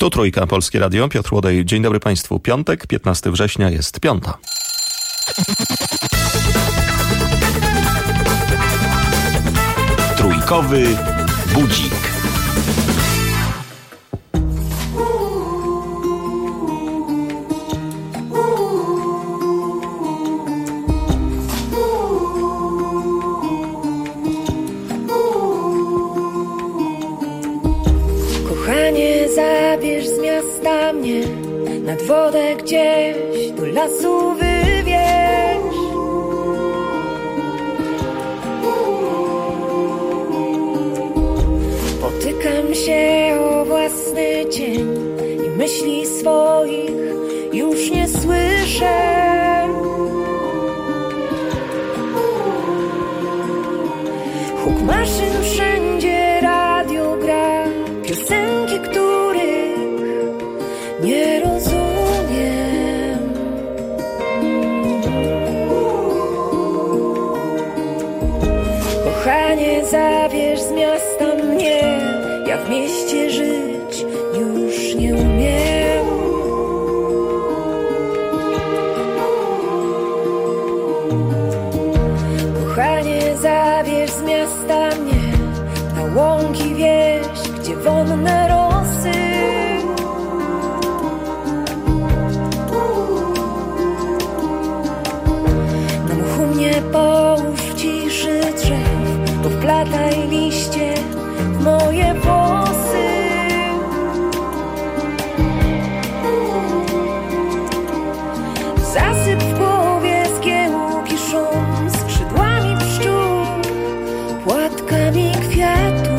Tu Trójka, Polskie Radio, Piotr Łodej. Dzień dobry Państwu. Piątek, 15 września, jest 5. Trójkowy budzik. Kochanie, zabierz z miasta mnie nad wodę gdzieś, do lasu wywieź. Potykam się o własny cień i myśli swoich już nie słyszę. Huk maszyn wszędzie, radio gra, piosenki, których nie rozumiem. Kochanie, zabierz z miasta mnie, ja w mieście żyć już nie umiem. Kochanie, zabierz z miasta mnie na łąki wieś, gdzie wonne rosy. Na mchu mnie połóż w ciszy drzew, powplataj liście w moje włosy. Zasyp w głowie zgiełki szum, skrzydłami pszczół, płatkami kwiatów.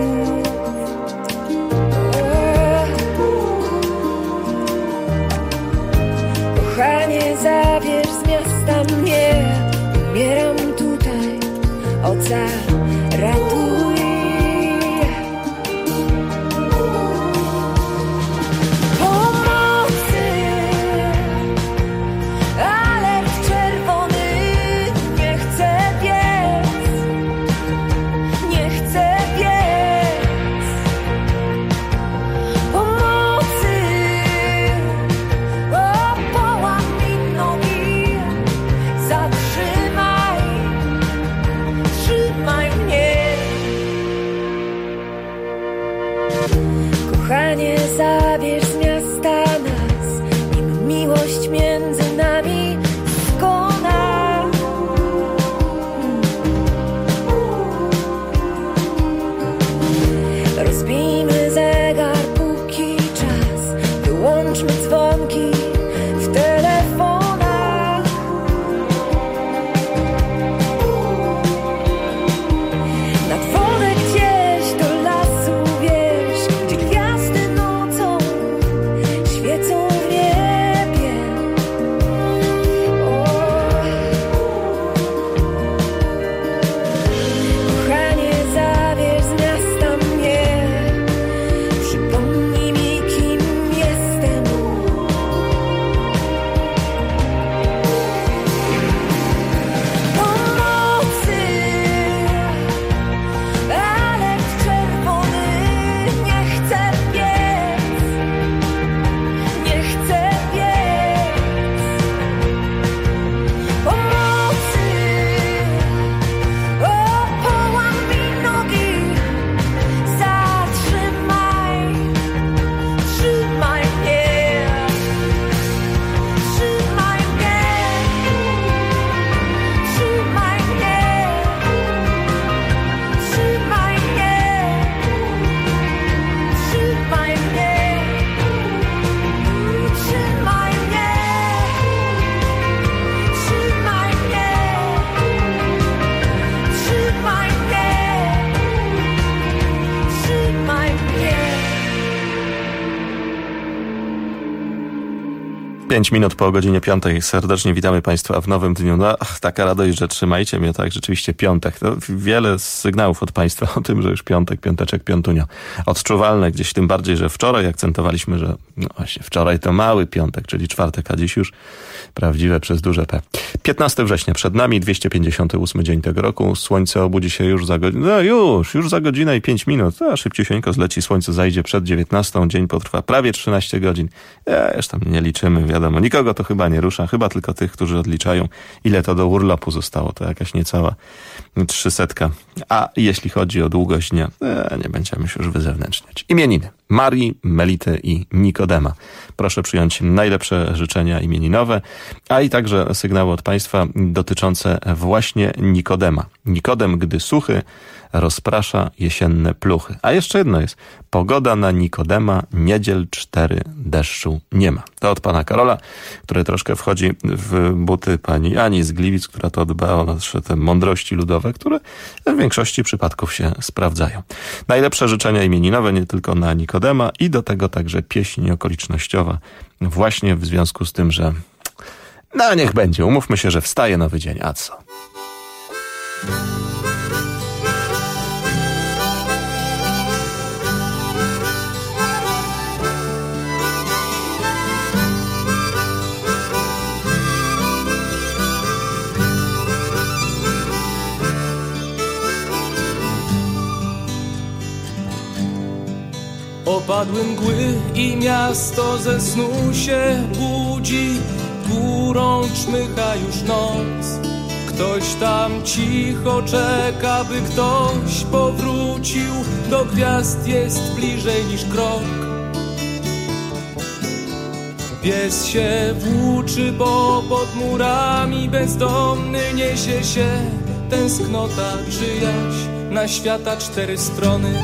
Kochanie, zabierz z miasta mnie, umieram tutaj, ocal ratuj. Pomocy, alert czerwony, nie chcę biec, nie chcę biec. Pomocy, o, połam mi nogi, zatrzymaj, trzymaj mnie. Kochanie, zabierz z miasta nas, nim miłość między nami skona. Rozbijmy zegar, póki czas, wyłączmy dzwonki w telefonach. Nad wodę gdzieś, do lasu wieś, gdzie gwiazdy nocą świecą w niebie. O, kochanie, zabierz z miasta mnie, przypomnij mi, kim jestem. Pomocy, alert czerwony, nie chcę biec, nie chcę biec. Pomocy, o, połam mi nogi, zatrzymaj, trzymaj mnie, trzymaj mnie, trzymaj mnie, trzymaj mnie, trzymaj mnie, trzymaj mnie, trzymaj mnie, trzymaj mnie, trzymaj mnie. 5 minut po godzinie 5. Serdecznie witamy Państwa w nowym dniu. No, taka radość, że trzymajcie mnie, tak, rzeczywiście piątek. No, wiele sygnałów od Państwa o tym, że już piątek, piąteczek, piątunio. Odczuwalne gdzieś, tym bardziej, że wczoraj akcentowaliśmy, że No właśnie, wczoraj to mały piątek, czyli czwartek, a dziś już prawdziwe przez duże P. 15 września przed nami, 258 dzień tego roku. Słońce obudzi się już za godzinę. No już za godzinę i 5 minut. A szybciusieńko zleci, słońce zajdzie przed 19. Dzień potrwa prawie 13 godzin. Już tam nie liczymy, wiadomo. Nikogo to chyba nie rusza, chyba tylko tych, którzy odliczają, ile to do urlopu zostało. To jakaś niecała 300. A jeśli chodzi o długość dnia, nie będziemy się już wyzewnętrzniać. Imieniny. Marii, Melity i Nikodema. Proszę przyjąć najlepsze życzenia imieninowe, a i także sygnały od Państwa dotyczące właśnie Nikodema. Nikodem, gdy suchy, rozprasza jesienne pluchy. A jeszcze jedno jest. Pogoda na Nikodema, niedziel 4, deszczu nie ma. To od pana Karola, który troszkę wchodzi w buty pani Ani z Gliwic, która to dba o nasze te mądrości ludowe, które w większości przypadków się sprawdzają. Najlepsze życzenia imieninowe nie tylko na Nikodema i do tego także pieśń okolicznościowa właśnie w związku z tym, że no niech będzie, umówmy się, że wstaje nowy dzień, a co? Opadły mgły i miasto ze snu się budzi, górą czmycha już noc. Ktoś tam cicho czeka, by ktoś powrócił, do gwiazd jest bliżej niż krok. Pies się włóczy, bo pod murami bezdomny niesie się tęsknota czyjaś na świata 4 strony.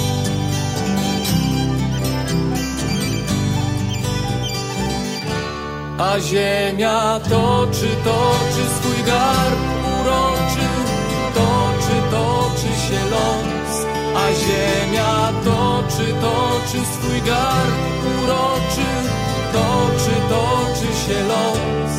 A ziemia toczy swój garb uroczy, toczy się los. A ziemia toczy swój garb uroczy, toczy się los.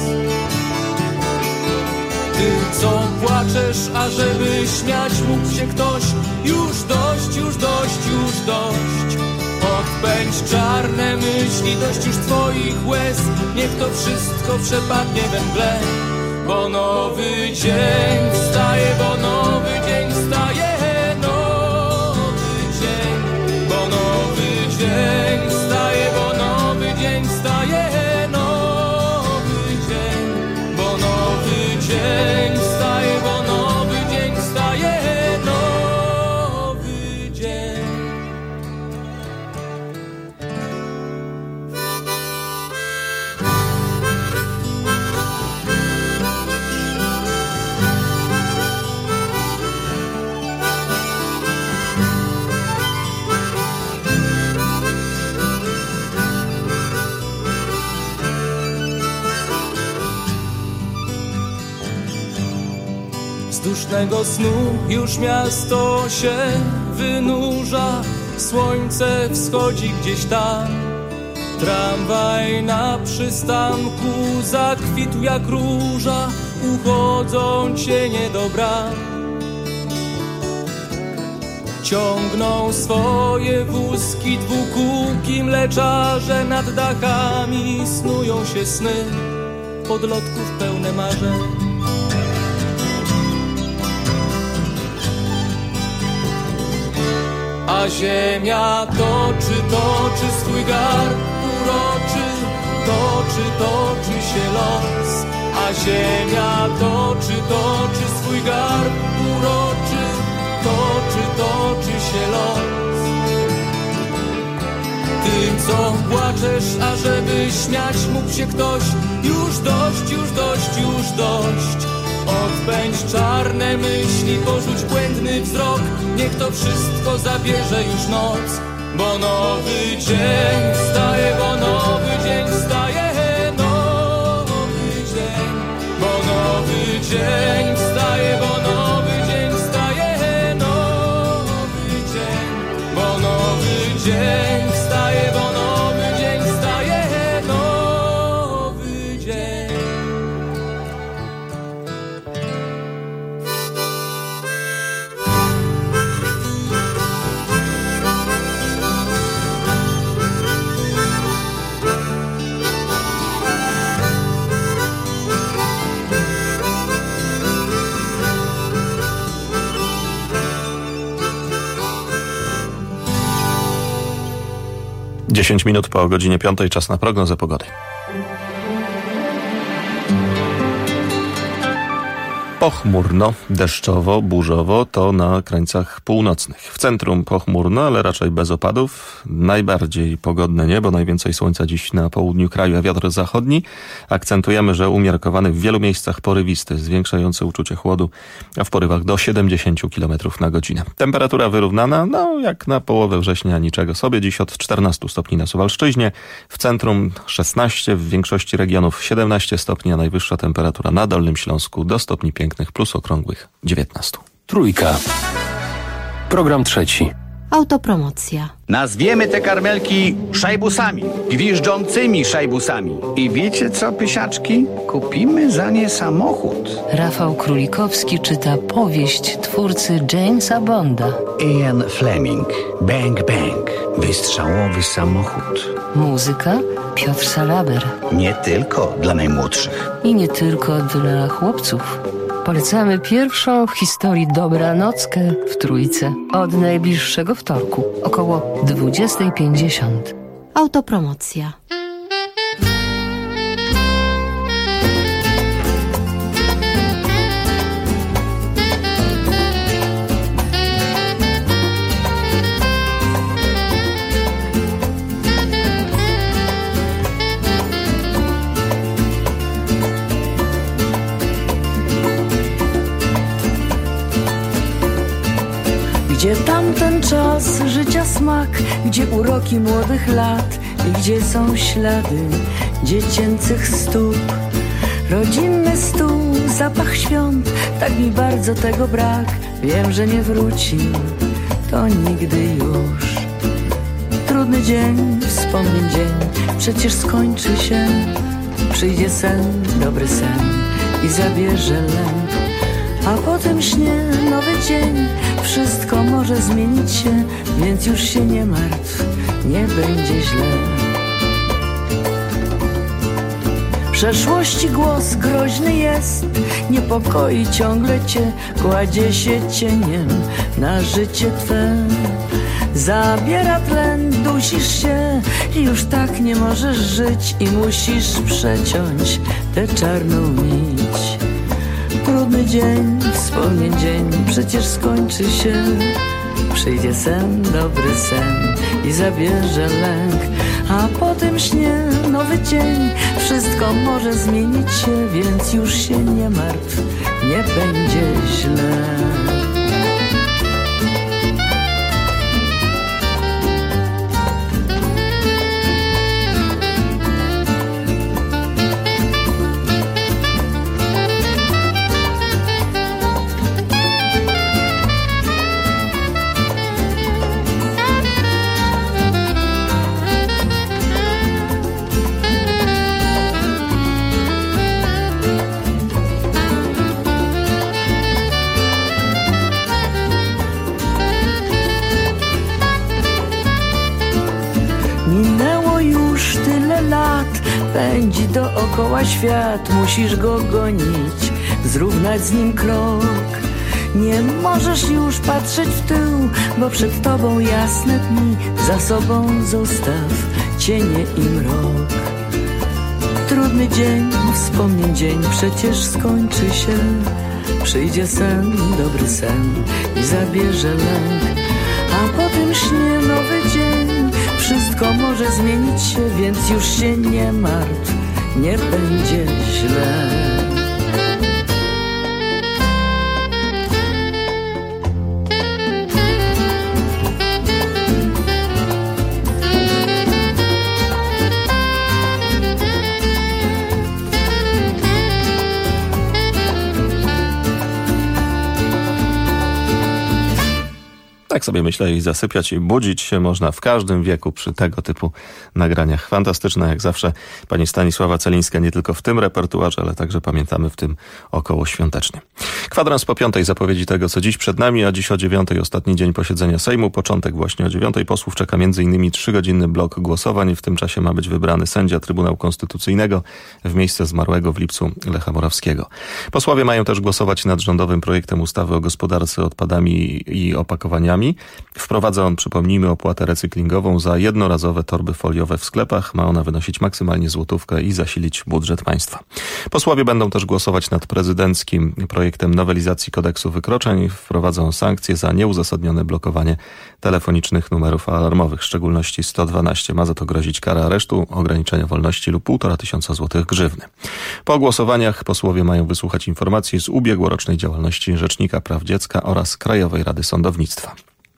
Ty, co płaczesz, ażeby śmiać mógł się ktoś, już dość, już dość, już dość. Odpędź czarne myśli, dość już twoich łez. Niech to wszystko przepadnie we mgle. Bo nowy dzień wstaje, bo nowy dzień wstaje, nowy dzień. Bo nowy dzień wstaje, bo nowy dzień wstaje, nowy dzień. Bo nowy dzień wstaje, bo nowy dzień wstaje, nowy dzień. Z dusznego snu już miasto się wynurza, słońce wschodzi gdzieś tam. Tramwaj na przystanku zakwitł jak róża, uchodzą cienie do bram. Ciągną swoje wózki dwukółki mleczarze, nad dachami snują się sny podlotków pełne marzeń. A ziemia toczy swój garb uroczy, toczy się los. A ziemia toczy swój garb uroczy, toczy się los. Ty, co płaczesz, ażeby śmiać mógł się ktoś, już dość, już dość, już dość. Odpędź czarne myśli, porzuć błędny wzrok. Niech to wszystko zabierze już noc. Bo nowy dzień wstaje, bo nowy dzień wstaje, nowy dzień. Bo nowy dzień wstaje, bo nowy dzień wstaje, nowy dzień. Bo nowy dzień wstaje, bo nowy dzień wstaje, nowy dzień. 10 minut po godzinie 5, czas na prognozę pogody. Pochmurno, deszczowo, burzowo to na krańcach północnych. W centrum pochmurno, ale raczej bez opadów. Najbardziej pogodne niebo, najwięcej słońca dziś na południu kraju, a wiatr zachodni. Akcentujemy, że umiarkowany w wielu miejscach porywisty, zwiększający uczucie chłodu, a w porywach do 70 km na godzinę. Temperatura wyrównana, jak na połowę września niczego sobie. Dziś od 14 stopni na Suwalszczyźnie, w centrum 16, w większości regionów 17 stopni, a najwyższa temperatura na Dolnym Śląsku do stopni pięknych plus okrągłych 19. Trójka. Program trzeci. Autopromocja. Nazwiemy te karmelki szajbusami, gwiżdżącymi szajbusami. I wiecie co, pysiaczki? Kupimy za nie samochód. Rafał Królikowski czyta powieść twórcy Jamesa Bonda. Ian Fleming. Bang Bang. Wystrzałowy samochód. Muzyka Piotr Salaber. Nie tylko dla najmłodszych. I nie tylko dla chłopców. Polecamy pierwszą w historii dobranockę w Trójce od najbliższego wtorku, około 20:50. Autopromocja. Gdzie tamten czas, życia smak, gdzie uroki młodych lat i gdzie są ślady dziecięcych stóp. Rodzinny stół, zapach świąt, tak mi bardzo tego brak. Wiem, że nie wróci, to nigdy już. Trudny dzień, wspomnień dzień, przecież skończy się. Przyjdzie sen, dobry sen i zabierze lęk. A potem śnie nowy dzień, wszystko może zmienić się, więc już się nie martw, nie będzie źle. W przeszłości głos groźny jest, niepokoi ciągle cię, kładzie się cieniem na życie twe. Zabiera tlen, dusisz się i już tak nie możesz żyć i musisz przeciąć tę czarną nić. Trudny dzień, wspomnień dzień, przecież skończy się. Przyjdzie sen, dobry sen i zabierze lęk. A potem śnie nowy dzień, wszystko może zmienić się, więc już się nie martw, nie będzie źle. Minęło już tyle lat, pędzi dookoła świat, musisz go gonić, zrównać z nim krok. Nie możesz już patrzeć w tył, bo przed tobą jasne dni, za sobą zostaw cienie i mrok. Trudny dzień, wspomnień dzień, przecież skończy się. Przyjdzie sen, dobry sen i zabierze lęk. A potem śnie nowy dzień, wszystko może zmienić się, więc już się nie martw, nie będzie źle. Tak sobie myślę i zasypiać i budzić się można w każdym wieku przy tego typu nagraniach. Fantastyczna jak zawsze pani Stanisława Celińska, nie tylko w tym repertuarze, ale także pamiętamy w tym około świątecznie. Kwadrans po 5 zapowiedzi tego, co dziś przed nami, a dziś o 9 ostatni dzień posiedzenia Sejmu. Początek właśnie o 9 posłów czeka m.in. 3-godzinny blok głosowań. W tym czasie ma być wybrany sędzia Trybunału Konstytucyjnego w miejsce zmarłego w lipcu Lecha Morawskiego. Posłowie mają też głosować nad rządowym projektem ustawy o gospodarce odpadami i opakowaniami. Polski. Wprowadza on, przypomnijmy, opłatę recyklingową za jednorazowe torby foliowe w sklepach. Ma ona wynosić maksymalnie złotówkę i zasilić budżet państwa. Posłowie będą też głosować nad prezydenckim projektem nowelizacji kodeksu wykroczeń. Wprowadzą sankcje za nieuzasadnione blokowanie telefonicznych numerów alarmowych, w szczególności 112. Ma za to grozić kara aresztu, ograniczenia wolności lub 1500 złotych grzywny. Po głosowaniach posłowie mają wysłuchać informacji z ubiegłorocznej działalności Rzecznika Praw Dziecka oraz Krajowej Rady Sądownictwa.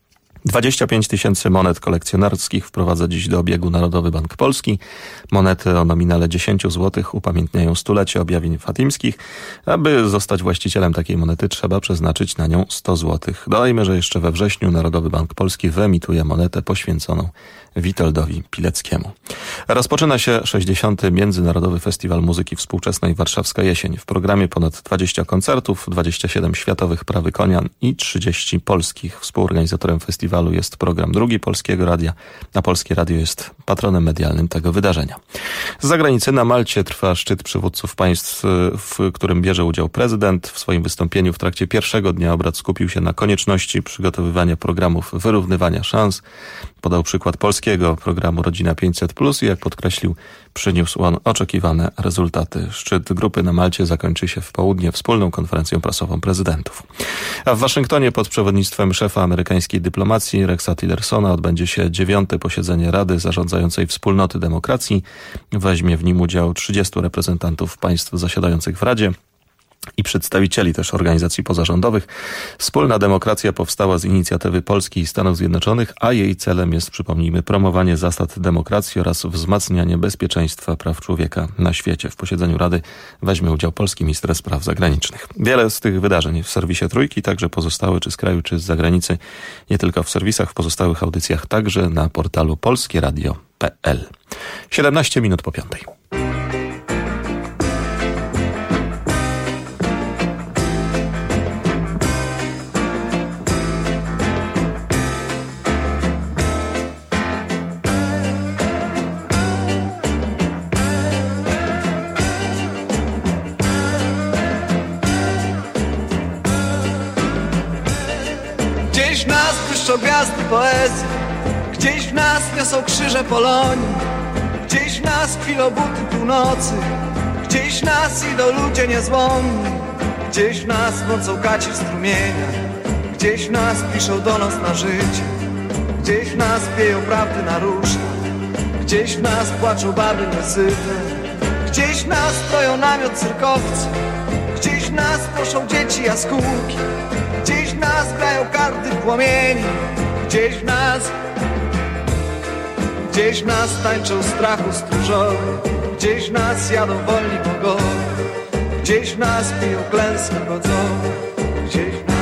25 000 monet kolekcjonerskich wprowadza dziś do obiegu Narodowy Bank Polski. Monety o nominale 10 zł upamiętniają stulecie objawień fatimskich. Aby zostać właścicielem takiej monety, trzeba przeznaczyć na nią 100 zł. Dodajmy, że jeszcze we wrześniu Narodowy Bank Polski wyemituje monetę poświęconą Witoldowi Pileckiemu. Rozpoczyna się 60. Międzynarodowy Festiwal Muzyki Współczesnej Warszawska Jesień. W programie ponad 20 koncertów, 27 światowych prawy konia i 30 polskich. Współorganizatorem festiwalu jest program Drugi Polskiego Radia, a Polskie Radio jest patronem medialnym tego wydarzenia. Z zagranicy na Malcie trwa szczyt przywódców państw, w którym bierze udział prezydent. W swoim wystąpieniu w trakcie pierwszego dnia obrad skupił się na konieczności przygotowywania programów wyrównywania szans. Podał przykład polskiego programu Rodzina 500+, i jak podkreślił, przyniósł on oczekiwane rezultaty. Szczyt grupy na Malcie zakończy się w południe wspólną konferencją prasową prezydentów. A w Waszyngtonie pod przewodnictwem szefa amerykańskiej dyplomacji Rexa Tillersona odbędzie się 9. posiedzenie Rady Zarządzającej Wspólnoty Demokracji. Weźmie w nim udział 30 reprezentantów państw zasiadających w Radzie i przedstawicieli też organizacji pozarządowych. Wspólna demokracja powstała z inicjatywy Polski i Stanów Zjednoczonych, a jej celem jest, przypomnijmy, promowanie zasad demokracji oraz wzmacnianie bezpieczeństwa praw człowieka na świecie. W posiedzeniu Rady weźmie udział polski minister spraw zagranicznych. Wiele z tych wydarzeń w serwisie Trójki, także pozostałe czy z kraju, czy z zagranicy, nie tylko w serwisach, w pozostałych audycjach, także na portalu polskieradio.pl. 17 minut po 5. Gdzieś w nas błyszczą gwiazdy poezji, gdzieś w nas niosą krzyże Polonii, gdzieś w nas kwilą buty północy, gdzieś w nas idą ludzie niezłomni, gdzieś w nas mocą kaci strumienia, gdzieś w nas piszą donos na życie, gdzieś w nas pieją prawdy na ruszta, gdzieś w nas płaczą baby niesyte, gdzieś w nas stoją namiot cyrkowcy, gdzieś w nas proszą dzieci jaskółki, gdzieś w nas grają karty płomieni, gdzieś w nas tańczą strachu stróżowie, gdzieś w nas jadą wolni bogowie, gdzieś w nas piją klęski wodzowe, gdzieś w nas.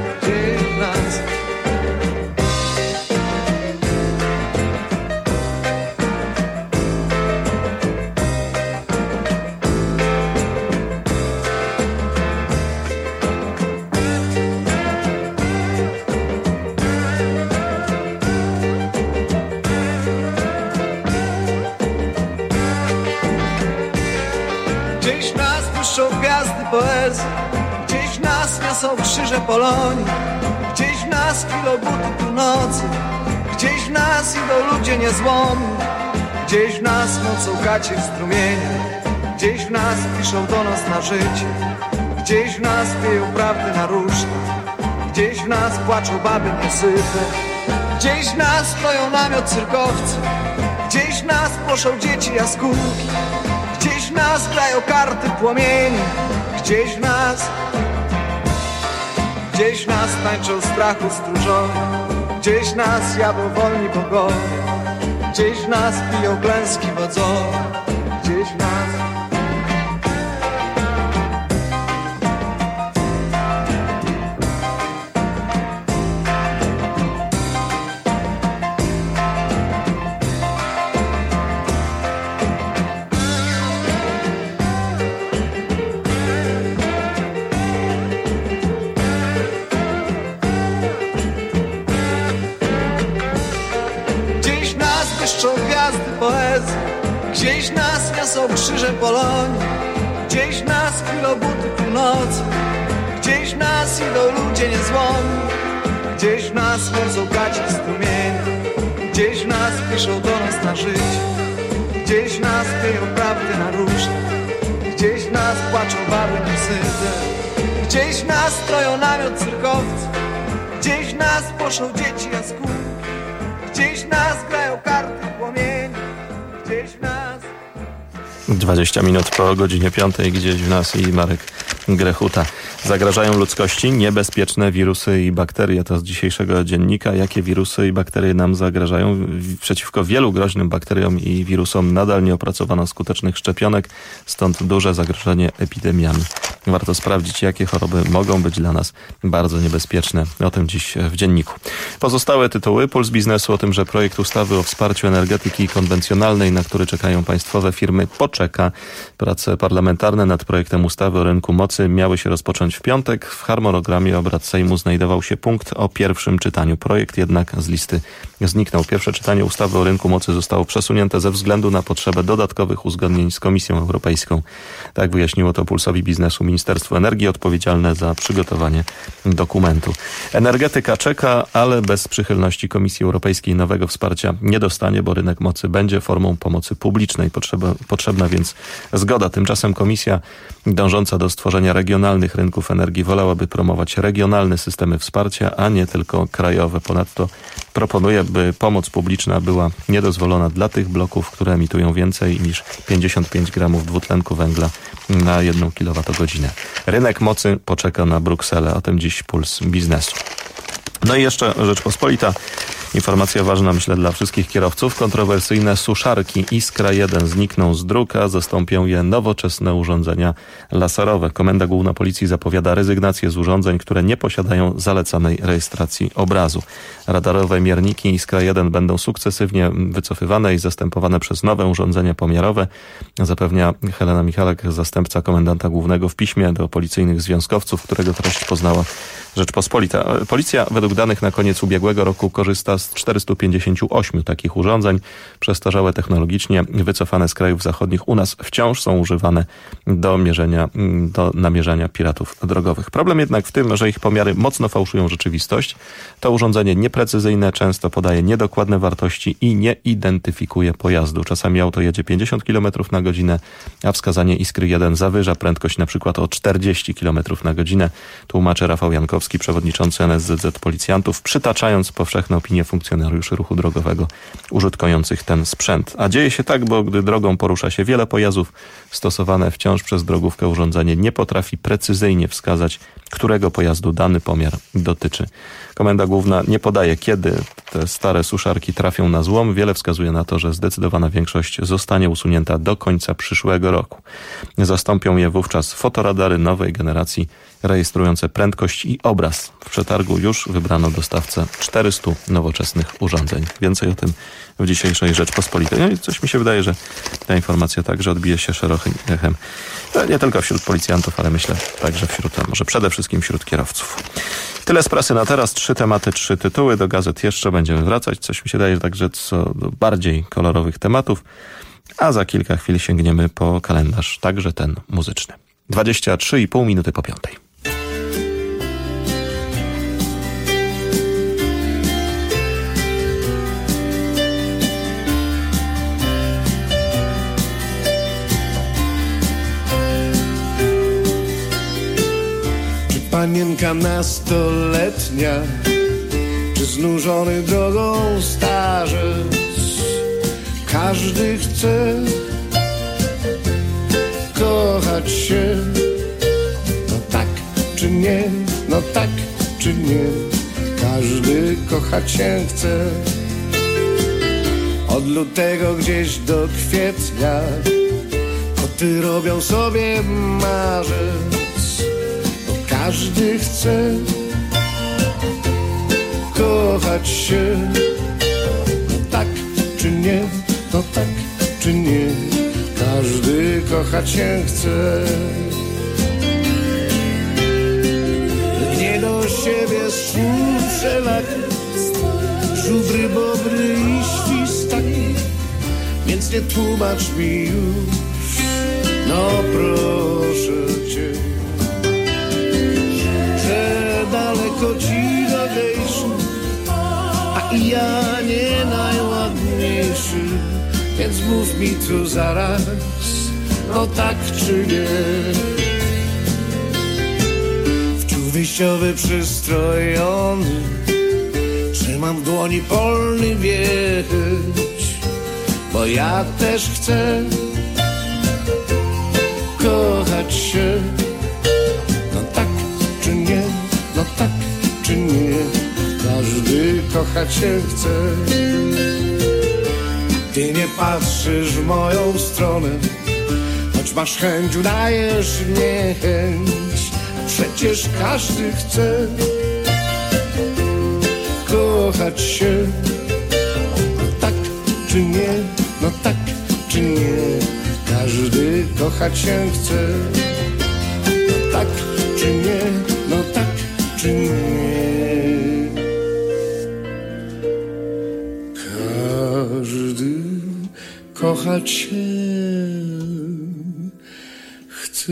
Gdzieś w nas błyszczą gwiazdy poezji, gdzieś w nas niosą krzyże Polonii, gdzieś w nas kwilą buty północy, gdzieś w nas idą ludzie niezłomni, gdzieś w nas mocą gacie strumienia, gdzieś w nas piszą donos na życie, gdzieś w nas pieją prawdy na ruszta, gdzieś w nas płaczą baby niesyte, gdzieś w nas stoją namiot cyrkowcy, gdzieś w nas proszą dzieci jaskółki, gdzieś w nas grają karty płomieni, gdzieś w nas tańczą strachu stróżowie, gdzieś w nas jadą wolni bogowie, gdzieś w nas piją klęski wodzowe, gdzieś w nas. Gdzieś nas niosą krzyże Polonii, gdzieś nas chwilą buty północy, gdzieś nas idą ludzie niezłomni, Gdzieś w nas mocą gaci strumienie, gdzieś w nas piszą do nas na życie, gdzieś w nas pieją prawdy na różne, gdzieś w nas płaczą baby niesyte, gdzieś w nas stroją namiot cyrkowcy, gdzieś w nas poszą dzieci jaskółki, gdzieś w nas grają karty płomieni, gdzieś w nas... 20 minut po godzinie 5 gdzieś w nas i Marek Grechuta. Zagrażają ludzkości niebezpieczne wirusy i bakterie. To z dzisiejszego dziennika. Jakie wirusy i bakterie nam zagrażają? Przeciwko wielu groźnym bakteriom i wirusom nadal nie opracowano skutecznych szczepionek, stąd duże zagrożenie epidemiami. Warto sprawdzić, jakie choroby mogą być dla nas bardzo niebezpieczne. O tym dziś w dzienniku. Pozostałe tytuły. Puls Biznesu o tym, że projekt ustawy o wsparciu energetyki konwencjonalnej, na który czekają państwowe firmy, poczeka. Prace parlamentarne nad projektem ustawy o rynku mocy miały się rozpocząć w piątek. W harmonogramie obrad Sejmu znajdował się punkt o pierwszym czytaniu. Projekt jednak z listy zniknął. Pierwsze czytanie ustawy o rynku mocy zostało przesunięte ze względu na potrzebę dodatkowych uzgodnień z Komisją Europejską. Tak wyjaśniło to Pulsowi Biznesu Ministerstwo Energii, odpowiedzialne za przygotowanie dokumentu. Energetyka czeka, ale bez przychylności Komisji Europejskiej nowego wsparcia nie dostanie, bo rynek mocy będzie formą pomocy publicznej. Potrzebna więc zgoda. Tymczasem Komisja dążąca do stworzenia regionalnych rynków energii wolałaby promować regionalne systemy wsparcia, a nie tylko krajowe. Ponadto proponuje, by pomoc publiczna była niedozwolona dla tych bloków, które emitują więcej niż 55 gramów dwutlenku węgla na 1 kWh. Rynek mocy poczeka na Brukselę. O tym dziś Puls Biznesu. No i jeszcze Rzeczpospolita. Informacja ważna, myślę, dla wszystkich kierowców. Kontrowersyjne suszarki Iskra 1 znikną z dróg, a zastąpią je nowoczesne urządzenia laserowe. Komenda Główna Policji zapowiada rezygnację z urządzeń, które nie posiadają zalecanej rejestracji obrazu. Radarowe mierniki Iskra 1 będą sukcesywnie wycofywane i zastępowane przez nowe urządzenia pomiarowe, zapewnia Helena Michalek, zastępca komendanta głównego, w piśmie do policyjnych związkowców, którego treść poznała Rzeczpospolita. Policja według danych na koniec ubiegłego roku korzysta z 458 takich urządzeń. Przestarzałe technologicznie, wycofane z krajów zachodnich, u nas wciąż są używane do namierzania piratów drogowych. Problem jednak w tym, że ich pomiary mocno fałszują rzeczywistość. To urządzenie nieprecyzyjne, często podaje niedokładne wartości i nie identyfikuje pojazdu. Czasami auto jedzie 50 km na godzinę, a wskazanie Iskry 1 zawyża prędkość na przykład o 40 km na godzinę. Tłumaczy Rafał Jankowski, przewodniczący NSZZ Policjantów, przytaczając powszechne opinie funkcjonariuszy ruchu drogowego użytkujących ten sprzęt. A dzieje się tak, bo gdy drogą porusza się wiele pojazdów, stosowane wciąż przez drogówkę urządzenie nie potrafi precyzyjnie wskazać, którego pojazdu dany pomiar dotyczy. Komenda Główna nie podaje, kiedy te stare suszarki trafią na złom. Wiele wskazuje na to, że zdecydowana większość zostanie usunięta do końca przyszłego roku. Zastąpią je wówczas fotoradary nowej generacji, rejestrujące prędkość i obraz. W przetargu już wybrano dostawcę 400 nowoczesnych urządzeń. Więcej o tym w dzisiejszej Rzeczpospolitej. No i coś mi się wydaje, że ta informacja także odbije się szerokim echem. Nie tylko wśród policjantów, ale myślę także wśród, a może przede wszystkim wśród kierowców. Tyle z prasy na teraz. 3 tematy, 3 tytuły. Do gazet jeszcze będziemy wracać. Coś mi się wydaje, że także co do bardziej kolorowych tematów. A za kilka chwil sięgniemy po kalendarz, także ten muzyczny. 23,5 minuty po 5. Panienka nastoletnia, czy znużony drogą starzec? Każdy chce kochać się. No tak czy nie, no tak czy nie, każdy kochać się chce. Od lutego gdzieś do kwietnia koty robią sobie marzec. Każdy chce kochać się. No tak czy nie, no tak czy nie, każdy kochać się chce. Gnie do siebie słów wszelakich, żubry, bobry i świstaki, więc nie tłumacz mi już, no proszę cię, że daleko ci dodejść i ja nie najładniejszy, więc mów mi tu zaraz, no tak czy nie. Wciół wyjściowy przystrojony, trzymam w dłoni polny wieć, bo ja też chcę kochać się. No tak czy nie, no tak czy nie, każdy kochać się chce. Ty nie patrzysz w moją stronę, choć masz chęć, udajesz niechęć, a przecież każdy chce kochać się. No tak czy nie, no tak czy nie, każdy kochać się chce. No tak czy nie, no tak czy nie, każdy kochać się chce.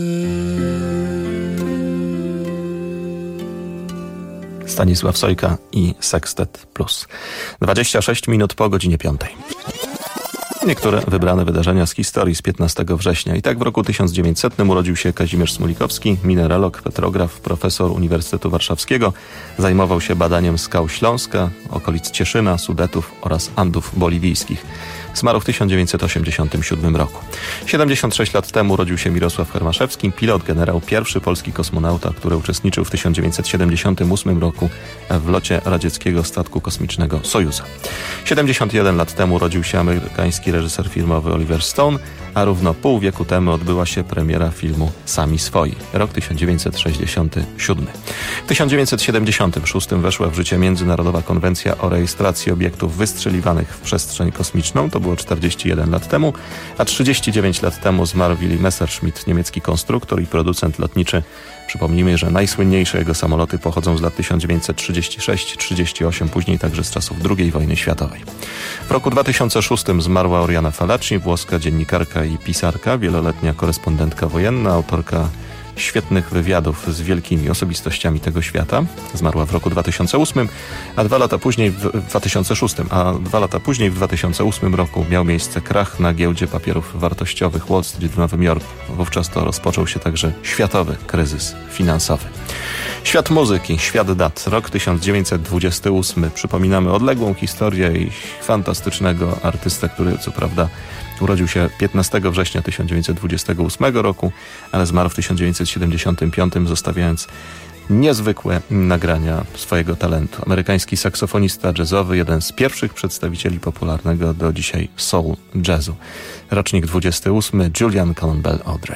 Stanisław Sojka i Sextet Plus. 26 minut po godzinie 5. Niektóre wybrane wydarzenia z historii z 15 września. I tak w roku 1900 urodził się Kazimierz Smulikowski, mineralog, petrograf, profesor Uniwersytetu Warszawskiego. Zajmował się badaniem skał Śląska, okolic Cieszyna, Sudetów oraz Andów boliwijskich. Zmarł w 1987 roku. 76 lat temu urodził się Mirosław Hermaszewski, pilot, generał, pierwszy polski kosmonauta, który uczestniczył w 1978 roku w locie radzieckiego statku kosmicznego Sojuza. 71 lat temu urodził się amerykański reżyser filmowy Oliver Stone, a równo pół wieku temu odbyła się premiera filmu Sami swoi, rok 1967. W 1976 weszła w życie Międzynarodowa Konwencja o rejestracji obiektów wystrzeliwanych w przestrzeń kosmiczną. To było 41 lat temu, a 39 lat temu zmarł Willy Messerschmitt, niemiecki konstruktor i producent lotniczy. Przypomnijmy, że najsłynniejsze jego samoloty pochodzą z lat 1936-38, później także z czasów II wojny światowej. W roku 2006 zmarła Oriana Fallaci, włoska dziennikarka i pisarka, wieloletnia korespondentka wojenna, autorka świetnych wywiadów z wielkimi osobistościami tego świata. Zmarła w roku 2008, a 2 lata później w 2008 roku miał miejsce krach na giełdzie papierów wartościowych Wall Street w Nowym Jorku. Wówczas to rozpoczął się także światowy kryzys finansowy. Świat muzyki, świat dat, rok 1928. Przypominamy odległą historię i fantastycznego artystę, który co prawda urodził się 15 września 1928 roku, ale zmarł w 1975, zostawiając niezwykłe nagrania swojego talentu. Amerykański saksofonista jazzowy, jeden z pierwszych przedstawicieli popularnego do dzisiaj soul jazzu. Rocznik 28, Julian Campbell Audrey.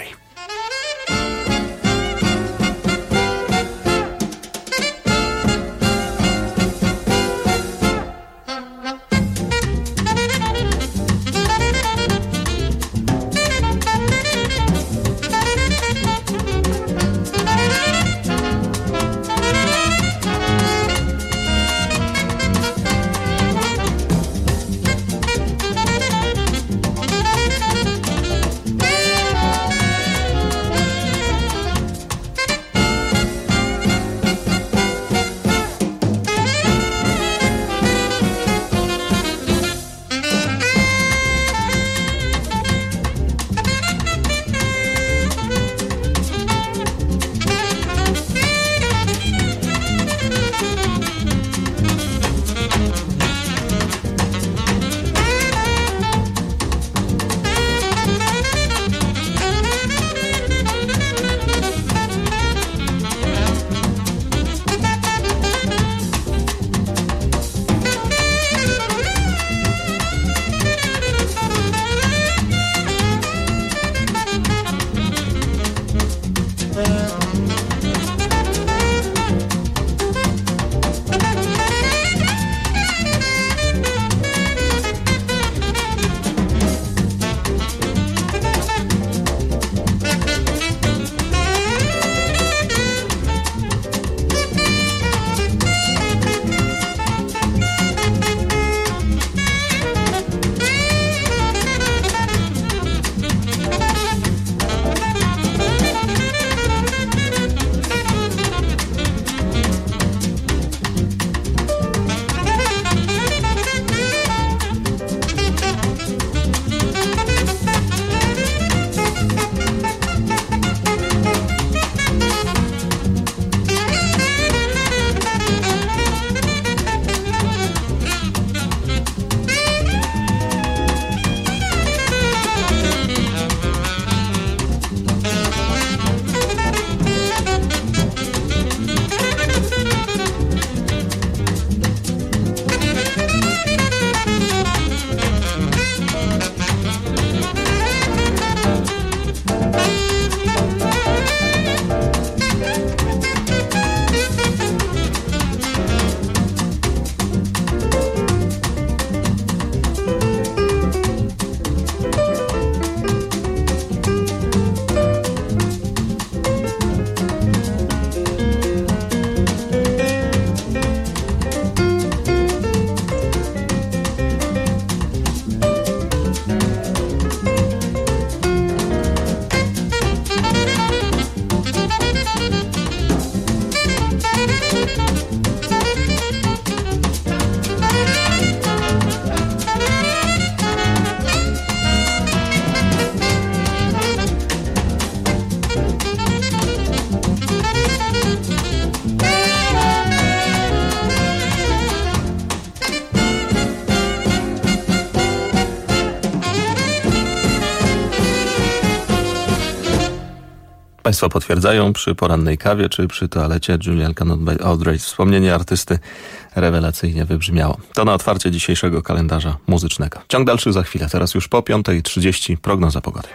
Państwo potwierdzają przy porannej kawie czy przy toalecie Julian Cannot by Audrey. Wspomnienie artysty rewelacyjnie wybrzmiało. To na otwarcie dzisiejszego kalendarza muzycznego. Ciąg dalszy za chwilę. Teraz już po 5:30 prognoza pogody.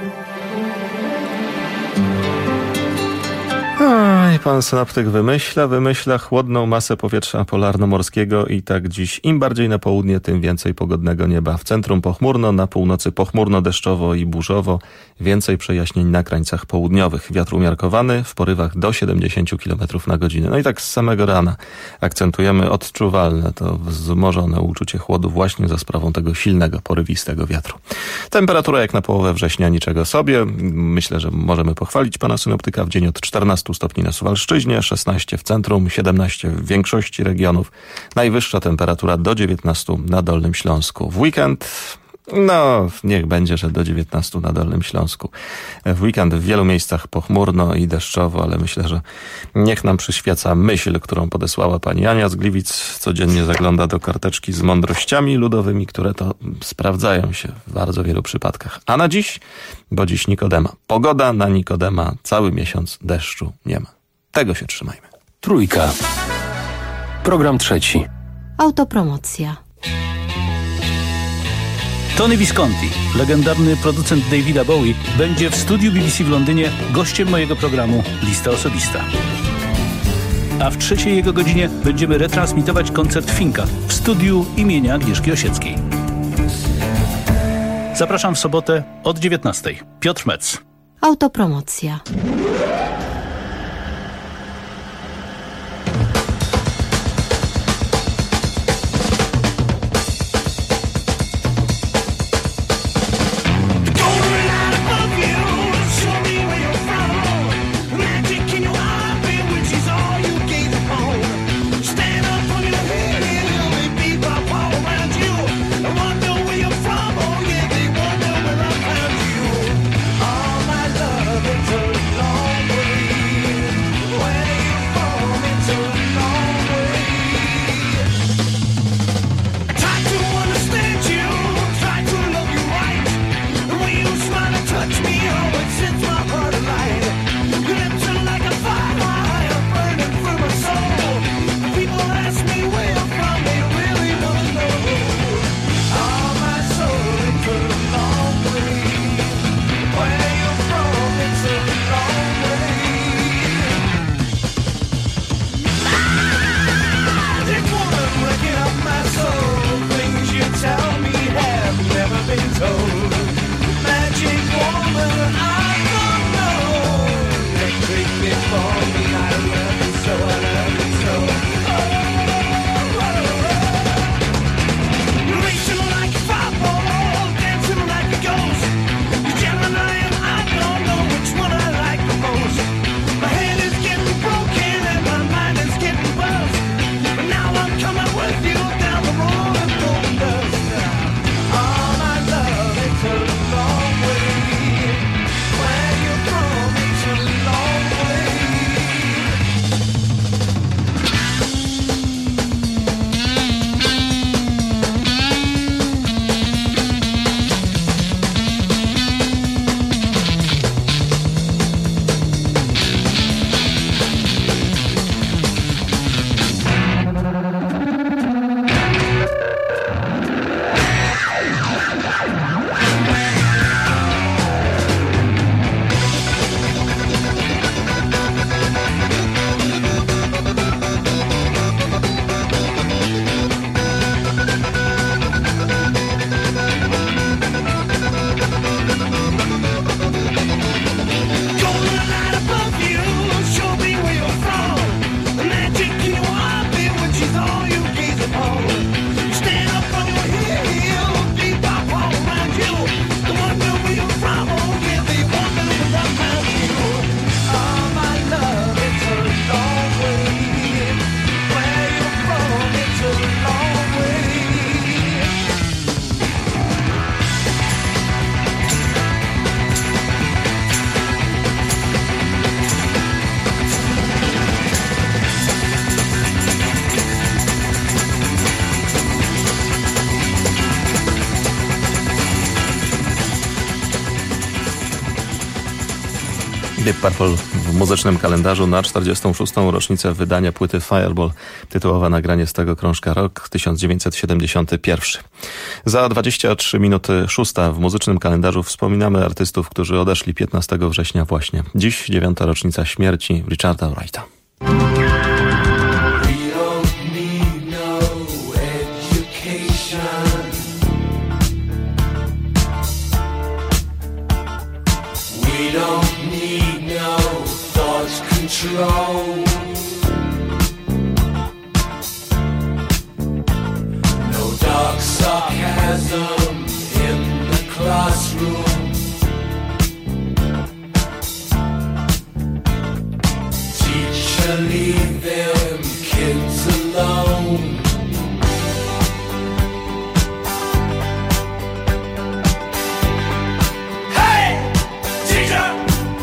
I pan synoptyk wymyśla chłodną masę powietrza polarno-morskiego i tak dziś im bardziej na południe, tym więcej pogodnego nieba. W centrum pochmurno, na północy pochmurno, deszczowo i burzowo. Więcej przejaśnień na krańcach południowych. Wiatr umiarkowany w porywach do 70 km na godzinę. No i tak z samego rana akcentujemy odczuwalne to wzmożone uczucie chłodu właśnie za sprawą tego silnego, porywistego wiatru. Temperatura jak na połowę września niczego sobie. Myślę, że możemy pochwalić pana synoptyka. W dzień od 14 stopni na Suwalszczyźnie, 16 w centrum, 17 w większości regionów. Najwyższa temperatura do 19 na Dolnym Śląsku. W weekend, niech będzie, że do 19 na Dolnym Śląsku. W weekend w wielu miejscach pochmurno i deszczowo, ale myślę, że niech nam przyświeca myśl, którą podesłała pani Ania z Gliwic. Codziennie zagląda do karteczki z mądrościami ludowymi, które to sprawdzają się w bardzo wielu przypadkach. A na dziś, bo dziś Nikodema. Pogoda na Nikodema, cały miesiąc deszczu nie ma. Tego się trzymajmy. Trójka. Program trzeci. Autopromocja. Tony Visconti, legendarny producent Davida Bowie, będzie w studiu BBC w Londynie gościem mojego programu Lista Osobista. A w trzeciej jego godzinie będziemy retransmitować koncert Finka w studiu imienia Agnieszki Osieckiej. Zapraszam w sobotę od 19:00. Piotr Metz. Autopromocja. Magic woman, I know. Deep Purple w muzycznym kalendarzu na 46. rocznicę wydania płyty Fireball. Tytułowe nagranie z tego krążka, rok 1971. Za 23 minuty 6 w muzycznym kalendarzu wspominamy artystów, którzy odeszli 15 września właśnie. Dziś 9. rocznica śmierci Richarda Wrighta. No dark sarcasm in the classroom. Teacher, leave them kids alone. Hey, teacher!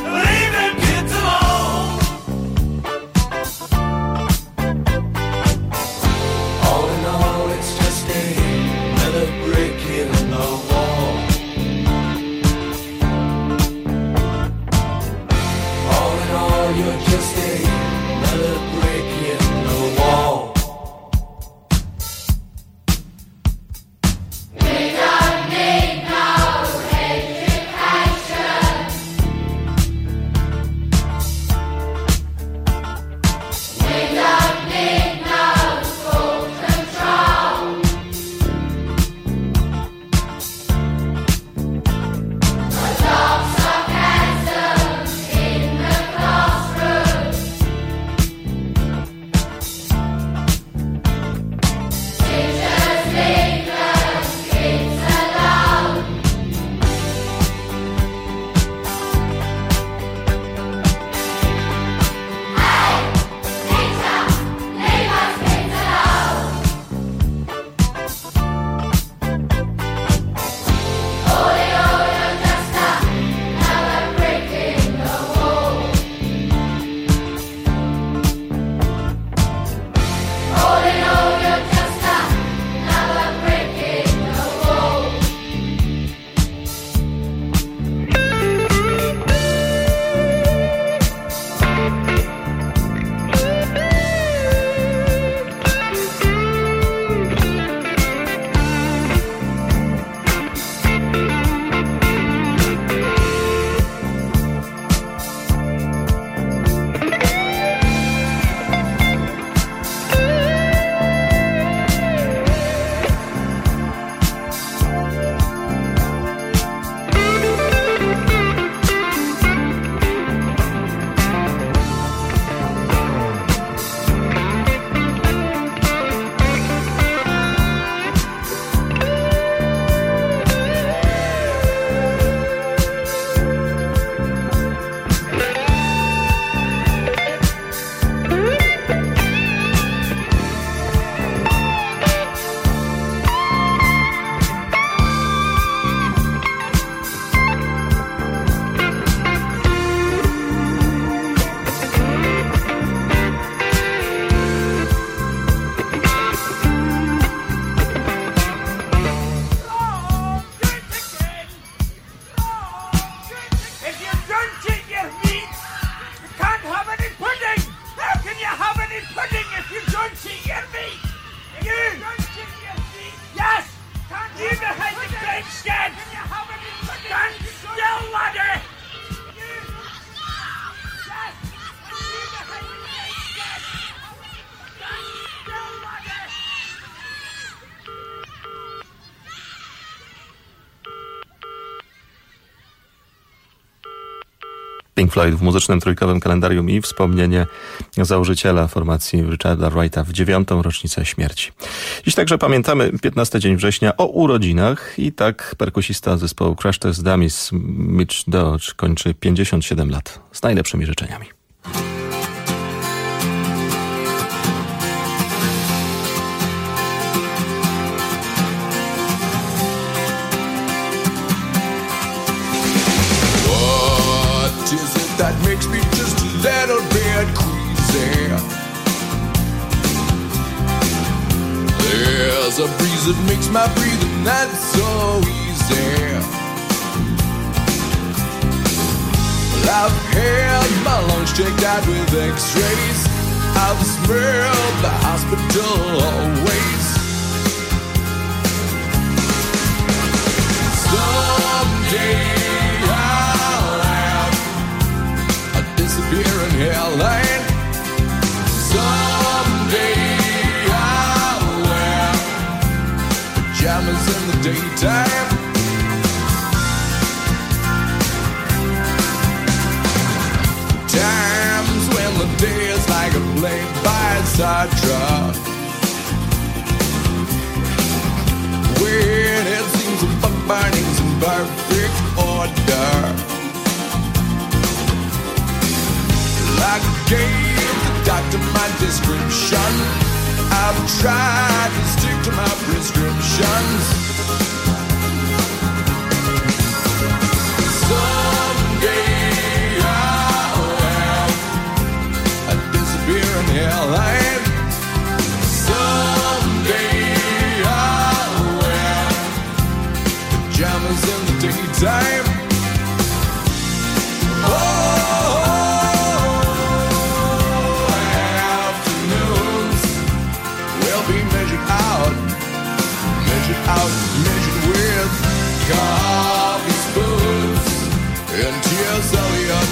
Pink Floyd w muzycznym trójkowym kalendarium i wspomnienie założyciela formacji Richarda Wrighta w 9. rocznicę śmierci. Dziś także pamiętamy 15 dzień września o urodzinach i tak perkusista zespołu Crash Test Dummies Mitch Dodge kończy 57 lat z najlepszymi życzeniami. That makes me just a little bit queasy. There's a breeze that makes my breathing not so easy. Well, I've had my lungs checked out with x-rays. I've smelled the hospital always. Someday I'll have a disappearing hairline. Someday I'll wear pajamas in the daytime. Times when the day is like a play-by-side truck, when it seems the fuck burning's in perfect order. Like I gave the doctor my description, I've tried to stick to my prescriptions. Someday hairline. Someday I'll wear pajamas in the daytime. Afternoons will be measured out, measured with coffee spoons and T.S. Eliot.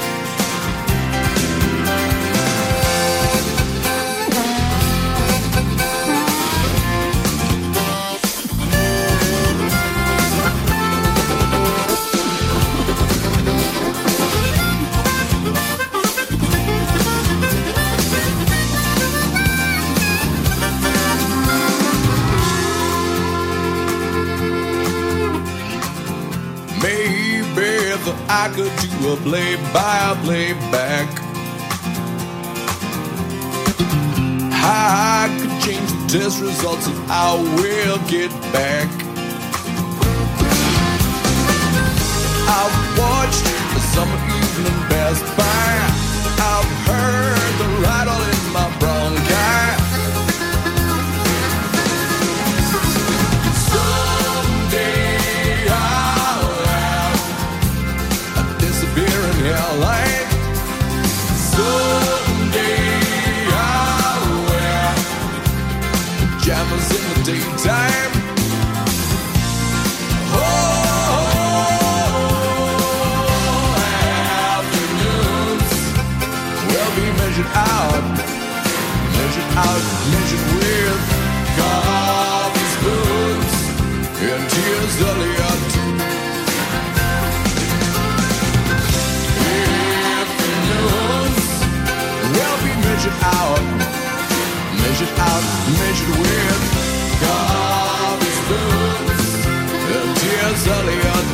I could do a play-by-playback. I could change the test results and I will get back. I've watched the summer evening pass by. I've heard the rattle in my bronchi. Hairline. Someday I'll wear pajamas in the daytime. Afternoons will be measured out, measured with coffee spoons and T.S. Eliot. Measured out, measured with coffee spoons and T.S. Eliot.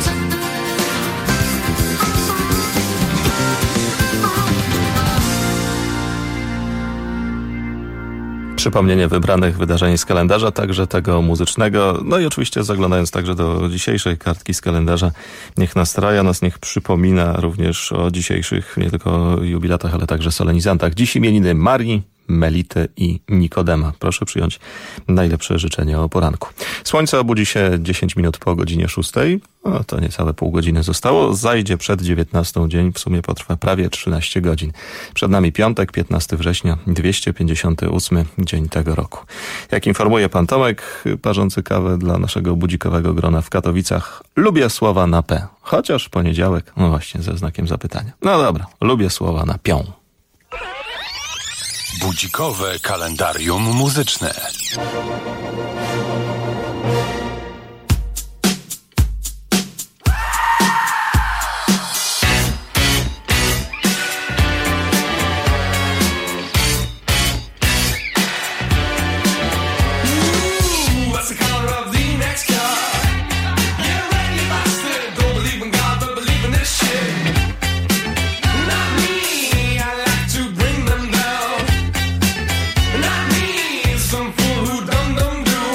Przypomnienie wybranych wydarzeń z kalendarza, także tego muzycznego, no i oczywiście zaglądając także do dzisiejszej kartki z kalendarza, niech nastraja nas, niech przypomina również o dzisiejszych nie tylko jubilatach, ale także solenizantach. Dziś imieniny Marii, Melity i Nikodema. Proszę przyjąć najlepsze życzenia o poranku. Słońce obudzi się 10 minut po godzinie 6. No, to niecałe pół godziny zostało. Zajdzie przed 19 dzień. W sumie potrwa prawie 13 godzin. Przed nami piątek, 15 września, 258 dzień tego roku. Jak informuje pan Tomek, parzący kawę dla naszego budzikowego grona w Katowicach, lubię słowa na P. Chociaż poniedziałek, no właśnie, ze znakiem zapytania. No dobra, lubię słowa na pią. Budzikowe kalendarium muzyczne. Some fool who dum dum do.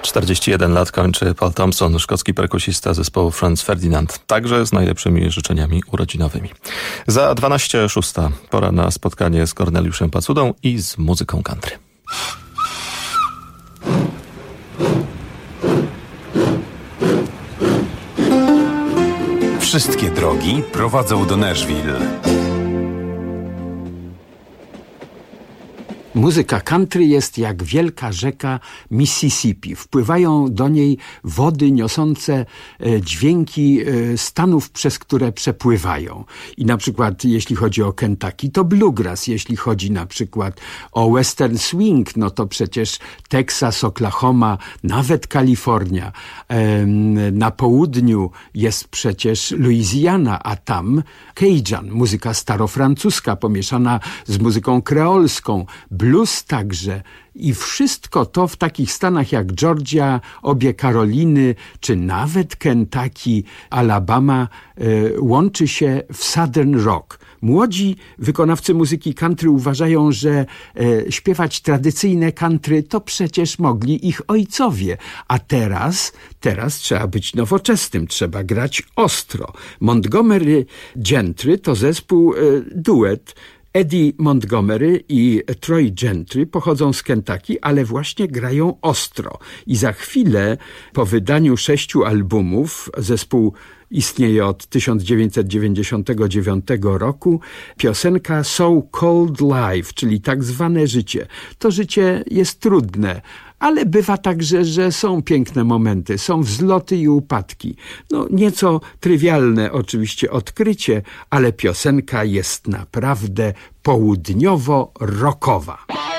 41 lat kończy Paul Thompson, szkocki perkusista zespołu Franz Ferdinand, także z najlepszymi życzeniami urodzinowymi. Za 12:06 pora na spotkanie z Korneliuszem Pacudą i z muzyką country. Wszystkie drogi prowadzą do Nashville. Muzyka country jest jak wielka rzeka Mississippi. Wpływają do niej wody niosące dźwięki stanów, przez które przepływają. I na przykład jeśli chodzi o Kentucky, to bluegrass. Jeśli chodzi na przykład o western swing, no to przecież Teksas, Oklahoma, nawet Kalifornia. Na południu jest przecież Luizjana, a tam Cajun, muzyka starofrancuska pomieszana z muzyką kreolską, blues także i wszystko to w takich stanach jak Georgia, obie Karoliny, czy nawet Kentucky, Alabama łączy się w Southern Rock. Młodzi wykonawcy muzyki country uważają, że śpiewać tradycyjne country to przecież mogli ich ojcowie, a teraz trzeba być nowoczesnym, trzeba grać ostro. Montgomery Gentry to zespół duet. Eddie Montgomery i Troy Gentry pochodzą z Kentucky, ale właśnie grają ostro. I za chwilę, po wydaniu 6 albumów, zespół istnieje od 1999 roku, piosenka So Called Life, czyli tak zwane życie. To życie jest trudne, ale bywa także, że są piękne momenty, są wzloty i upadki. No nieco trywialne oczywiście odkrycie, ale piosenka jest naprawdę południowo-rockowa.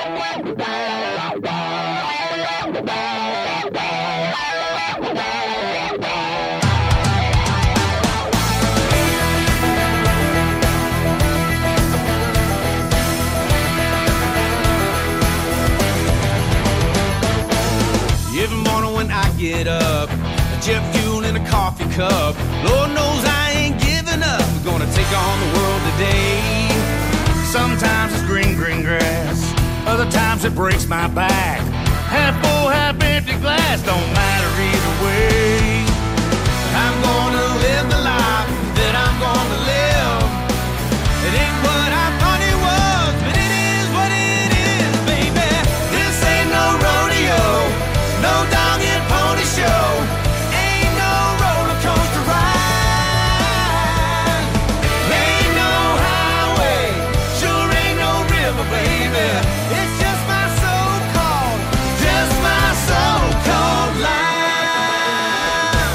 Every morning when I get up, jet fuel in a coffee cup. Lord knows I ain't giving up. We're gonna take on the world today. Sometimes it's green, green grass. Other times it breaks my back. Half full, half empty glass. Don't matter either way. I'm gonna live the life that I'm gonna live. It ain't what I thought it was, but it is what it is, baby. This ain't no rodeo. No dog and pony show. Ain't no roller coaster ride. Ain't no highway. Sure ain't no river, baby. It's just my so-called life.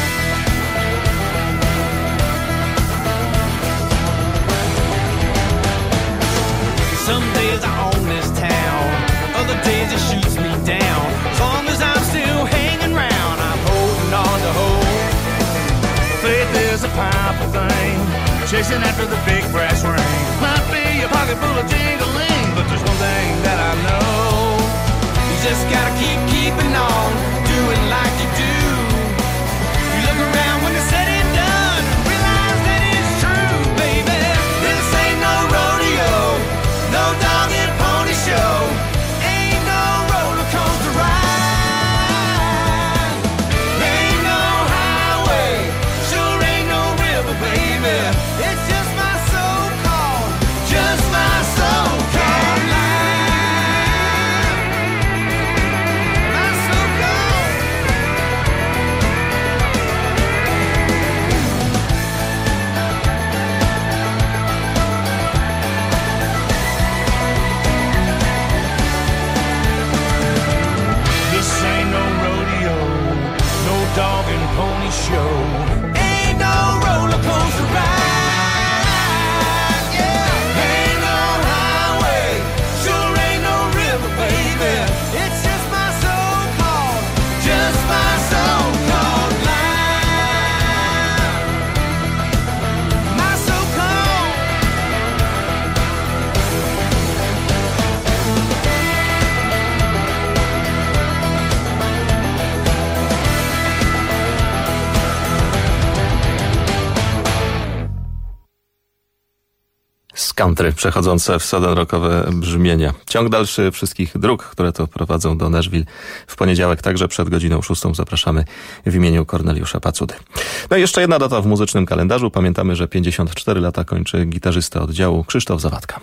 Some days I own this town. Other days it shoots me down. As long as I'm still hanging round, I'm holding on to hope. Faith is a powerful thing, chasing after the big brass ring. Might be a pocket full of jingling, but there's one thing that I know. You just gotta keeping on, doing like you do. You look around when it's said and done, realize that it's true, baby. This ain't no rodeo, no dog and pony show. Ain't no roller coaster ride. Ain't no highway, sure ain't no river, baby. It's just my so-called life. My so-called country przechodzące w southern rockowe brzmienia. Ciąg dalszy wszystkich dróg, które to prowadzą do Nashville w poniedziałek, także przed godziną 6 zapraszamy w imieniu Korneliusza Pacudy. No i jeszcze jedna data w muzycznym kalendarzu. Pamiętamy, że 54 lata kończy gitarzysta oddziału Krzysztof Zawadka.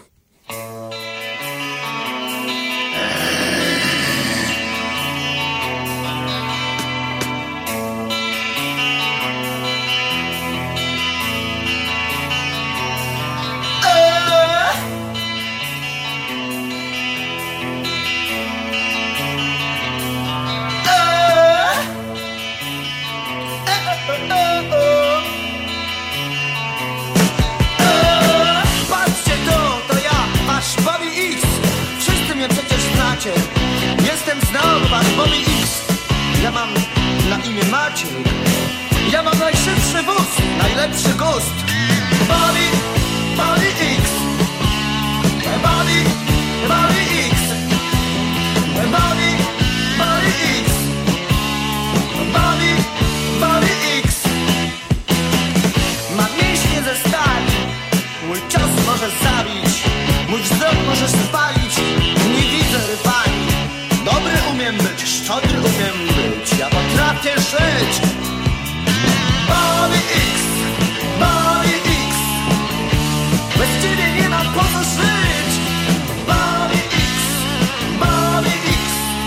Jestem znowu wasz Bobby X. Ja mam na imię Maciej. Ja mam najszybszy wóz, najlepszy gust. Bobby X. Bobby X. Bobby X. Bobby X. Mam mięśnie ze stali. Mój cios może zabić. Mój wzrok może spalić. Nie widzę rywali. Dobry umiem być, szczodry umiem być. Ja potrafię żyć. Bobby X. Bobby X. Bez ciebie nie mam po co żyć. Bobby X. Bobby X.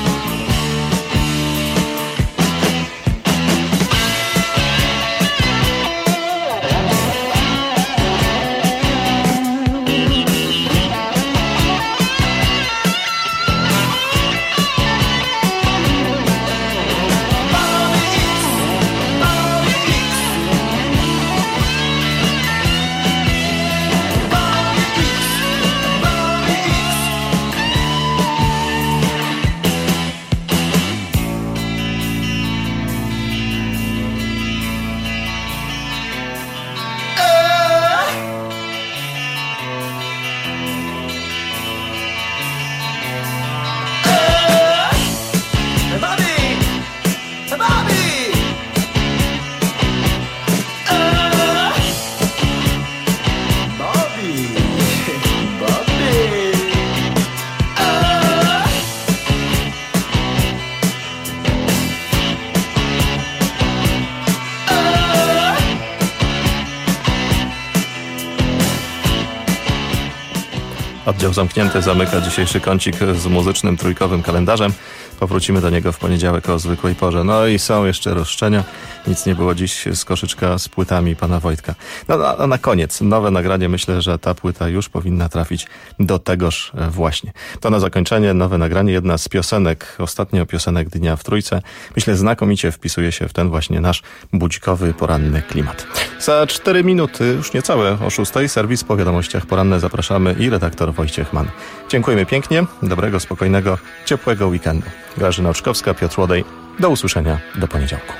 Oddział zamknięty zamyka dzisiejszy kącik z muzycznym trójkowym kalendarzem. Powrócimy do niego w poniedziałek o zwykłej porze. No i są jeszcze roszczenia. Nic nie było dziś z koszyczka z płytami pana Wojtka. No a na koniec nowe nagranie. Myślę, że ta płyta już powinna trafić do tegoż właśnie. To na zakończenie nowe nagranie. Jedna z piosenek, ostatnio piosenek dnia w Trójce. Myślę, znakomicie wpisuje się w ten właśnie nasz budzikowy, poranny klimat. Za 4 minuty, już niecałe, o 6 serwis po wiadomościach poranne zapraszamy i redaktor Wojciech Mann. Dziękujemy pięknie, dobrego, spokojnego, ciepłego weekendu. Grażyna Oczkowska, Piotr Łodej. Do usłyszenia, do poniedziałku.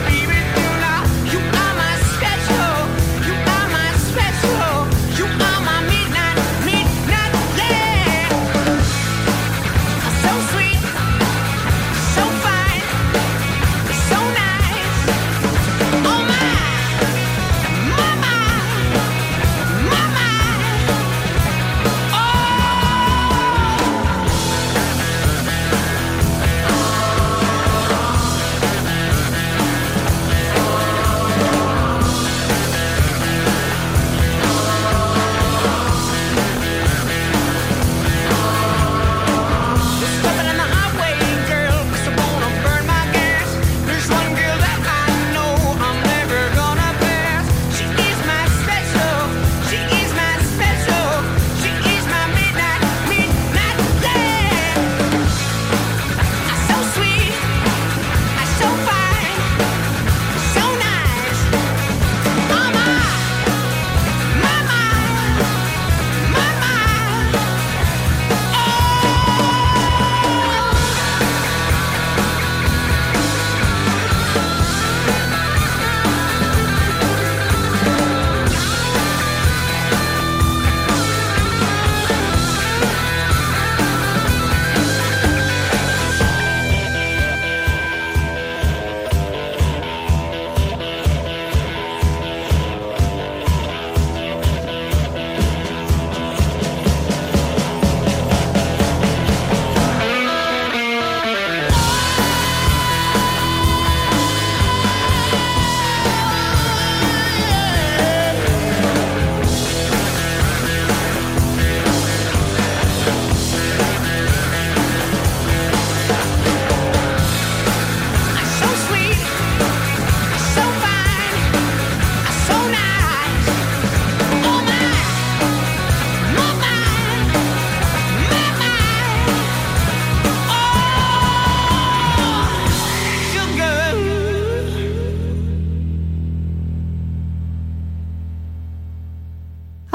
You are my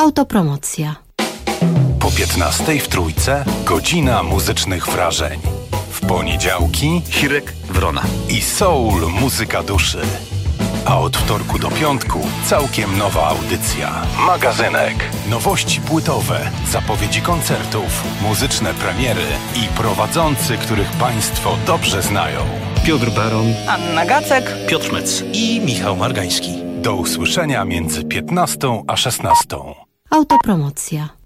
Autopromocja. Po 15 w Trójce godzina muzycznych wrażeń. W poniedziałki Hirek Wrona i soul muzyka duszy. A od wtorku do piątku całkiem nowa audycja. Magazynek. Nowości płytowe, zapowiedzi koncertów, muzyczne premiery i prowadzący, których Państwo dobrze znają. Piotr Baron, Anna Gacek, Piotr Mec i Michał Margański. Do usłyszenia między 15 a 16. Autopromocja.